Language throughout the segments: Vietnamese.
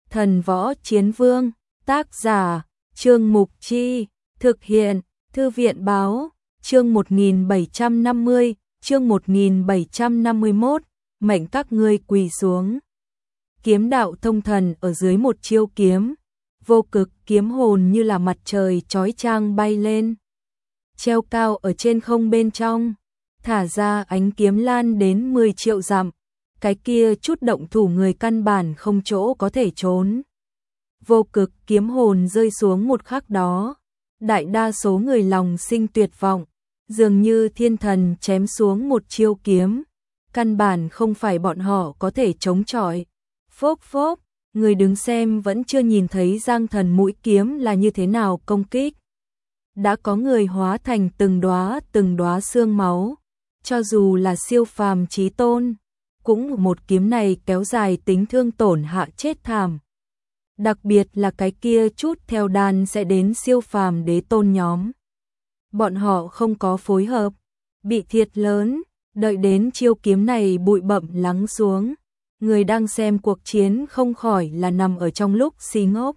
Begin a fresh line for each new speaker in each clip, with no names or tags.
Thần Võ Chiến Vương, tác giả, Trương Mục Chi, thực hiện, Thư viện báo, chương 1750, chương 1751, mệnh các ngươi quỳ xuống. Kiếm đạo thông thần ở dưới một chiêu kiếm, vô cực kiếm hồn như là mặt trời chói chang bay lên, treo cao ở trên không bên trong, thả ra ánh kiếm lan đến 10 triệu dặm, cái kia chút động thủ người căn bản không chỗ có thể trốn. Vô cực kiếm hồn rơi xuống một khắc đó, đại đa số người lòng sinh tuyệt vọng, dường như thiên thần chém xuống một chiêu kiếm, căn bản không phải bọn họ có thể chống chọi. Phốc phốc, người đứng xem vẫn chưa nhìn thấy Giang Thần mũi kiếm là như thế nào công kích. Đã có người hóa thành từng đóa xương máu, cho dù là siêu phàm chí tôn, cũng một kiếm này kéo dài tính thương tổn hạ chết thảm. Đặc biệt là cái kia chút theo đàn sẽ đến siêu phàm đế tôn nhóm. Bọn họ không có phối hợp, bị thiệt lớn, đợi đến chiêu kiếm này bụi bặm lắng xuống. Người đang xem cuộc chiến không khỏi là nằm ở trong lúc si ngốc.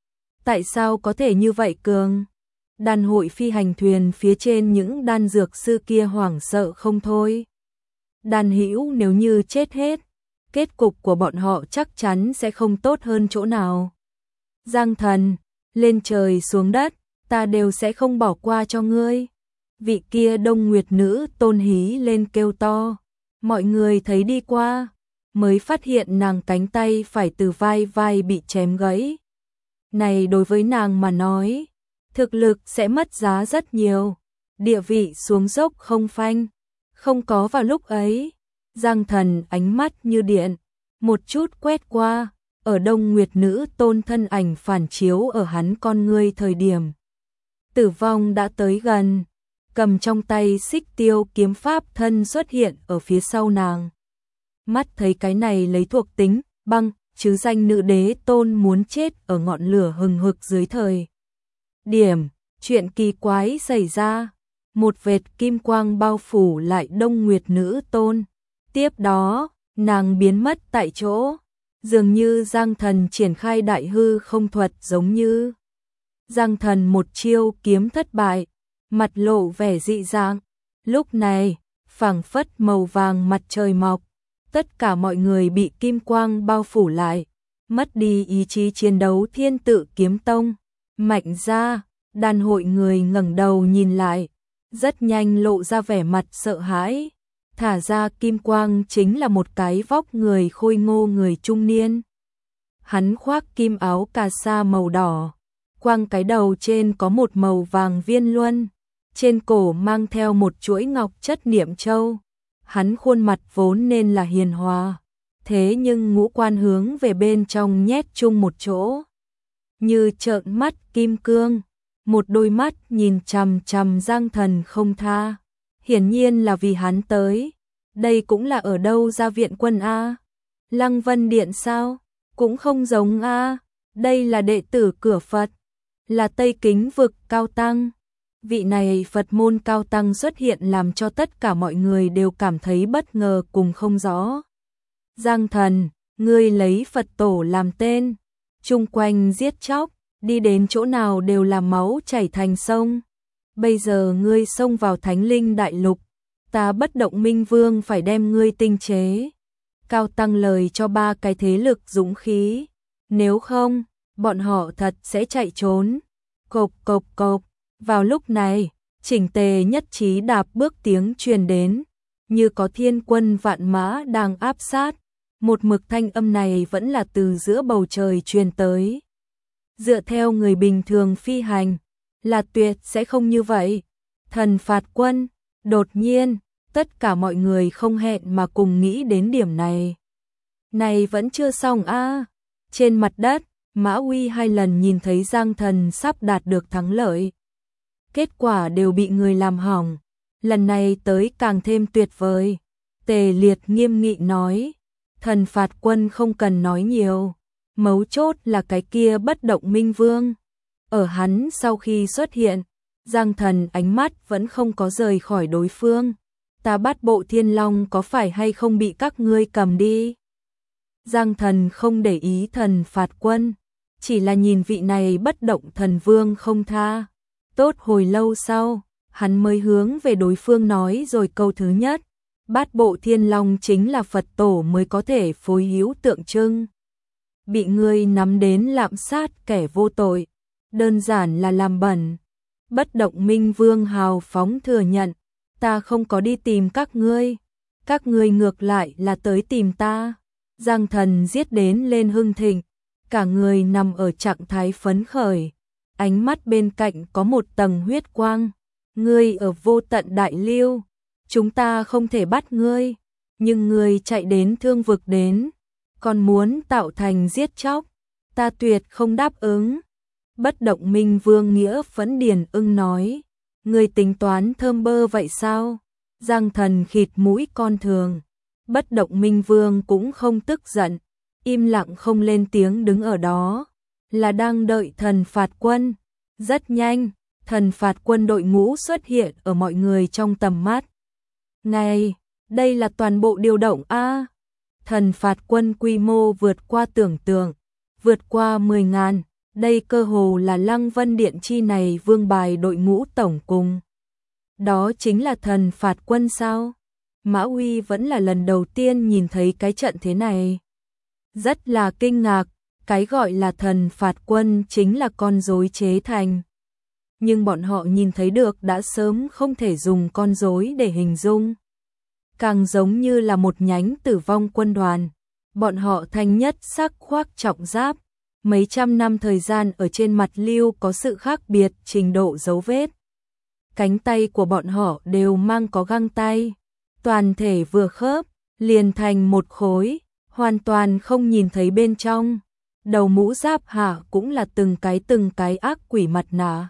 Tại sao có thể như vậy cường? Đàn hội phi hành thuyền phía trên những đan dược sư kia hoảng sợ không thôi. Đàn hữu nếu như chết hết, kết cục của bọn họ chắc chắn sẽ không tốt hơn chỗ nào. Giang Thần, lên trời xuống đất, ta đều sẽ không bỏ qua cho ngươi. Vị kia Đông Nguyệt nữ tôn hí lên kêu to. Mọi người thấy đi qua, mới phát hiện nàng cánh tay phải từ vai bị chém gãy. Này đối với nàng mà nói, thực lực sẽ mất giá rất nhiều, địa vị xuống dốc không phanh. Không có vào lúc ấy, Giang Thần ánh mắt như điện, một chút quét qua, ở Đông Nguyệt nữ tôn thân ảnh phản chiếu ở hắn con ngươi thời điểm. Tử vong đã tới gần, cầm trong tay xích tiêu kiếm pháp thân xuất hiện ở phía sau nàng. Mắt thấy cái này lấy thuộc tính, băng, chứ danh nữ đế tôn muốn chết ở ngọn lửa hừng hực dưới thời. Điểm, chuyện kỳ quái xảy ra, một vệt kim quang bao phủ lại Đông Nguyệt nữ tôn. Tiếp đó, nàng biến mất tại chỗ, dường như Giang Thần triển khai đại hư không thuật giống như. Giang Thần một chiêu kiếm thất bại, mặt lộ vẻ dị dạng. Lúc này, phảng phất màu vàng mặt trời mọc, tất cả mọi người bị kim quang bao phủ lại, mất đi ý chí chiến đấu. Thiên Tự Kiếm Tông, Mạnh Gia, đàn hội người ngẩng đầu nhìn lại, rất nhanh lộ ra vẻ mặt sợ hãi. Thả ra kim quang chính là một cái vóc người khôi ngô người trung niên. Hắn khoác kim áo cà sa màu đỏ, quang cái đầu trên có một màu vàng viên luân, trên cổ mang theo một chuỗi ngọc chất niệm châu. Hắn khuôn mặt vốn nên là hiền hòa, thế nhưng ngũ quan hướng về bên trong nhét chung một chỗ, như trợn mắt kim cương, một đôi mắt nhìn chằm chằm Giang Thần không tha. Hiển nhiên là vì hắn tới. Đây cũng là ở đâu ra viện quân a? Lăng Vân Điện sao? Cũng không giống a. Đây là đệ tử cửa Phật, là Tây Kính vực cao tăng. Vị này Phật môn cao tăng xuất hiện làm cho tất cả mọi người đều cảm thấy bất ngờ cùng không rõ. Giang Thần, ngươi lấy Phật tổ làm tên, chung quanh giết chóc, đi đến chỗ nào đều là máu chảy thành sông. Bây giờ ngươi xông vào Thánh Linh Đại Lục, ta Bất Động Minh Vương phải đem ngươi tinh chế. Cao tăng lời cho ba cái thế lực dũng khí, nếu không, bọn họ thật sẽ chạy trốn. Cộp cộp cộp, vào lúc này, chỉnh tề nhất trí đạp bước tiếng truyền đến, như có thiên quân vạn mã đang áp sát. Một mực thanh âm này vẫn là từ giữa bầu trời truyền tới. Dựa theo người bình thường phi hành, là tuyệt sẽ không như vậy. Thần phạt quân, đột nhiên, tất cả mọi người không hẹn mà cùng nghĩ đến điểm này. Này vẫn chưa xong a. Trên mặt đất, Mã Uy hai lần nhìn thấy Giang Thần sắp đạt được thắng lợi. Kết quả đều bị người làm hỏng. Lần này tới càng thêm tuyệt vời. Tề Liệt nghiêm nghị nói, thần phạt quân không cần nói nhiều. Mấu chốt là cái kia Bất Động Minh Vương. Ở hắn sau khi xuất hiện, Giang Thần ánh mắt vẫn không có rời khỏi đối phương. Ta bắt bộ Thiên Long có phải hay không bị các ngươi cầm đi? Giang Thần không để ý Thần Phạt Quân, chỉ là nhìn vị này bất động thần vương không tha. Tốt hồi lâu sau, hắn mới hướng về đối phương nói rồi câu thứ nhất. Bát bộ thiên long chính là Phật tổ mới có thể phối hữu tượng trưng. Bị ngươi nắm đến lạm sát kẻ vô tội, đơn giản là làm bẩn. Bất động minh vương hào phóng thừa nhận, ta không có đi tìm các ngươi ngược lại là tới tìm ta. Giang Thần giết đến lên hưng thịnh, cả người nằm ở trạng thái phấn khởi, ánh mắt bên cạnh có một tầng huyết quang. Ngươi ở vô tận đại lưu, chúng ta không thể bắt ngươi, nhưng ngươi chạy đến thương vực đến, còn muốn tạo thành giết chóc, ta tuyệt không đáp ứng. Bất động minh vương nghĩa phẫn điền ưng nói, ngươi tính toán thơm bơ vậy sao? Giang Thần khịt mũi con thường. Bất động minh vương cũng không tức giận, im lặng không lên tiếng đứng ở đó, là đang đợi Thần Phạt Quân. Rất nhanh, Thần Phạt Quân đội ngũ xuất hiện ở mọi người trong tầm mắt. Này, đây là toàn bộ điều động a. Thần Phạt Quân quy mô vượt qua tưởng tượng, vượt qua 10.000, đây cơ hồ là Lăng Vân Điện chi này vương bài đội ngũ tổng cùng. Đó chính là Thần Phạt Quân sao? Mã Uy vẫn là lần đầu tiên nhìn thấy cái trận thế này. Rất là kinh ngạc, cái gọi là Thần Phạt Quân chính là con rối chế thành. Nhưng bọn họ nhìn thấy được đã sớm không thể dùng con rối để hình dung. Càng giống như là một nhánh tử vong quân đoàn. Bọn họ thanh nhất sắc khoác trọng giáp. Mấy trăm năm thời gian ở trên mặt lưu có sự khác biệt trình độ dấu vết. Cánh tay của bọn họ đều mang có găng tay. Toàn thể vừa khớp, liền thành một khối, hoàn toàn không nhìn thấy bên trong. Đầu mũ giáp hạ cũng là từng cái ác quỷ mặt nạ.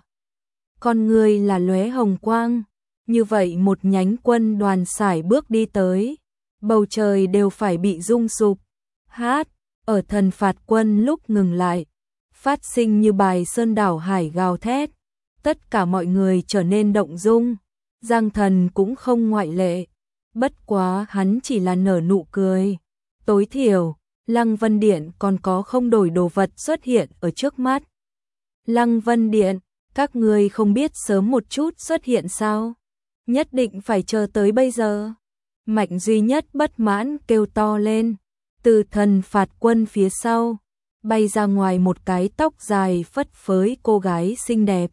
Con người là lóe hồng quang, như vậy một nhánh quân đoàn sải bước đi tới, bầu trời đều phải bị rung sụp. Hát, ở Thần Phạt Quân lúc ngừng lại, phát sinh như bài sơn đảo hải gào thét, tất cả mọi người trở nên động dung, Giang Thần cũng không ngoại lệ. Bất quá hắn chỉ là nở nụ cười. Tối thiểu, Lăng Vân Điện còn có không đổi đồ vật xuất hiện ở trước mắt. Lăng Vân Điện, các ngươi không biết sớm một chút xuất hiện sao? Nhất định phải chờ tới bây giờ. Mạnh duy nhất bất mãn kêu to lên. Từ Thần Phạt Quân phía sau, bay ra ngoài một cái tóc dài phất phới cô gái xinh đẹp.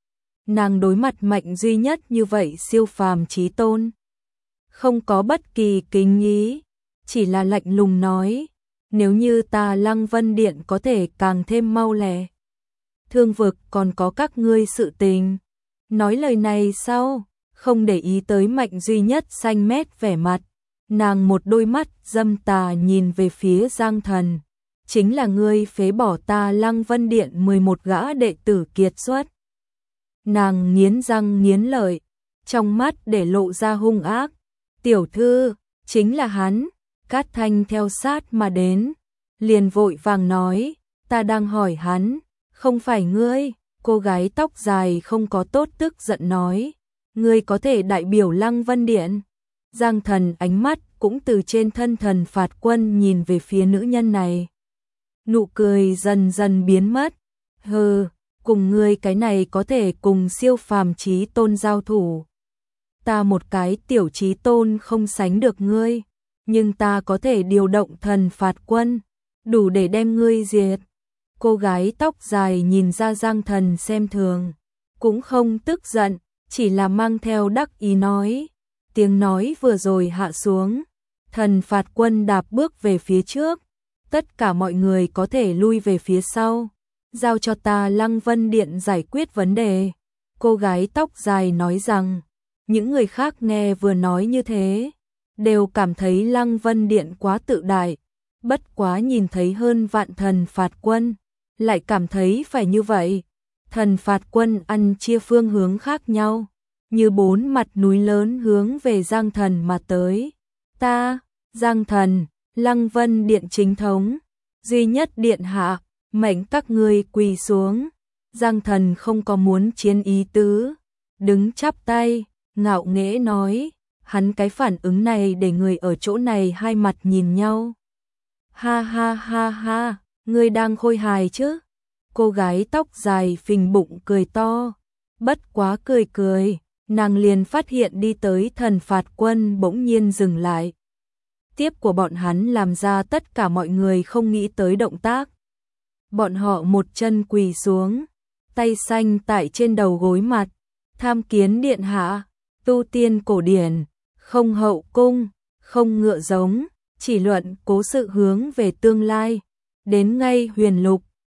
Nàng đối mặt Mạnh duy nhất như vậy siêu phàm chí tôn. Không có bất kỳ kính ý, chỉ là lạnh lùng nói, nếu như ta Lăng Vân Điện có thể càng thêm mau lẹ. Thương vực còn có các ngươi sự tình. Nói lời này sau, không để ý tới Mạnh duy nhất xanh mét vẻ mặt. Nàng một đôi mắt dâm tà nhìn về phía Giang Thần. Chính là ngươi phế bỏ ta Lăng Vân Điện 11 gã đệ tử kiệt xuất. Nàng nghiến răng nghiến lợi, trong mắt để lộ ra hung ác. Tiểu thư, chính là hắn. Cát Thanh theo sát mà đến, liền vội vàng nói, ta đang hỏi hắn, không phải ngươi. Cô gái tóc dài không có tốt tức giận nói, ngươi có thể đại biểu Lăng Vân Điện. Giang Thần ánh mắt cũng từ trên thân Thần Phạt Quân nhìn về phía nữ nhân này. Nụ cười dần dần biến mất. Hừ, cùng ngươi cái này có thể cùng siêu phàm chí tôn giao thủ. Ta một cái tiểu chí tôn không sánh được ngươi, nhưng ta có thể điều động Thần Phạt Quân, đủ để đem ngươi diệt. Cô gái tóc dài nhìn ra Giang Thần xem thường, cũng không tức giận, chỉ là mang theo đắc ý nói. Tiếng nói vừa rồi hạ xuống, Thần Phạt Quân đạp bước về phía trước, tất cả mọi người có thể lui về phía sau, giao cho ta Lăng Vân Điện giải quyết vấn đề. Cô gái tóc dài nói rằng, những người khác nghe vừa nói như thế, đều cảm thấy Lăng Vân Điện quá tự đại, bất quá nhìn thấy hơn vạn Thần Phạt Quân, lại cảm thấy phải như vậy. Thần Phạt Quân ăn chia phương hướng khác nhau, như bốn mặt núi lớn hướng về Giang Thần mà tới. Ta, Giang Thần, Lăng Vân Điện chính thống, duy nhất điện hạ, mệnh các ngươi quỳ xuống. Giang Thần không có muốn chiến ý tứ, đứng chắp tay, ngạo nghễ nói, hắn cái phản ứng này để người ở chỗ này hai mặt nhìn nhau. Ha ha ha ha, ngươi đang khôi hài chứ? Cô gái tóc dài phình bụng cười to, bất quá cười cười, nàng liền phát hiện đi tới thần phạt quân bỗng nhiên dừng lại. Tiếp của bọn hắn làm ra tất cả mọi người không nghĩ tới động tác. Bọn họ một chân quỳ xuống, tay xanh tại trên đầu gối mặt, tham kiến điện hạ, tu tiên cổ điển, không hậu cung, không ngựa giống, chỉ luận cố sự hướng về tương lai, đến ngay huyền lục,